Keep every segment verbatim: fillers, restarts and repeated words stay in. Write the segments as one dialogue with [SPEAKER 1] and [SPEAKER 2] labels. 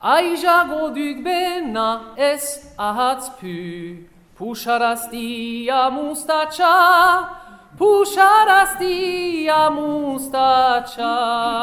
[SPEAKER 1] Aizago duk bena ez ahatzpu, pusaraztia mustatxa, pusaraztia mustatxa.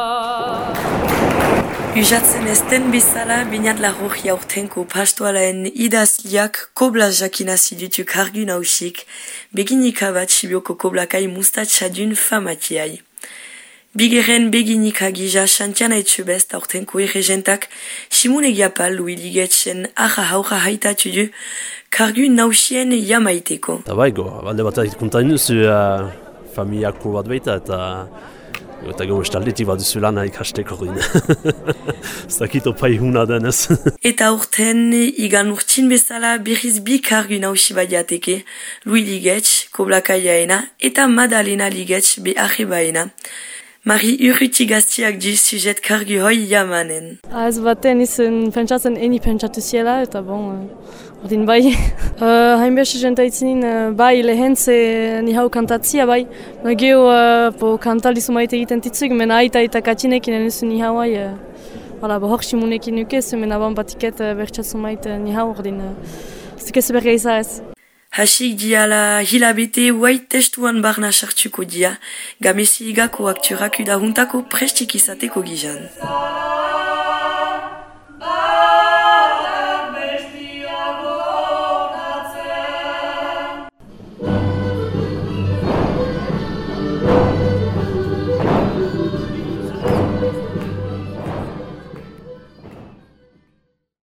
[SPEAKER 2] Usatzen ezten bezala, binat larroji aurtenko pastoalaen idazliak kobla jakinazi ditu kargu nausik, beginika bat sibioko koblakai mustatxadun famatiai. Bigeren beginika gija xantiana etxubest aurtenko erregentak Simone Giapal lui ligetxen arra haura haitatu du kargu nausien jamaiteko.
[SPEAKER 3] Eta baigo, balde bat kontain duzu uh, familiako bat baita eta eta gau estaldetik bat duzu lana ikasteko ruin. Zakito pai huna denez.
[SPEAKER 2] Eta urten igan urtin bezala berriz bi kargu nausi badiateke lui ligetx, koblakaiaena eta Madalena ligetx be arrebaena. Mari urruti gaztiak du sujet kargu hoi jamanen.
[SPEAKER 4] Ez baten izan pentsatzen eni pentsatu ziela eta bon, ordin bai. uh, Hainbeste jentaitzinin uh, bai lehentze ni hau kantatzia bai. No geho uh, po kantalizu maite egiten titzuk, mena aita eta katinekin enuzu ni hau hai. Uh, Hala, bohok simunekin nukez, mena ban batiket uh, bertxatzu maite ni hau ordin. Uh, Zukez berga izaz.
[SPEAKER 2] Hasik diala hilabete huait testuan barna sartuko dia, gamesi igako akturak udahuntako prestik izateko gizan.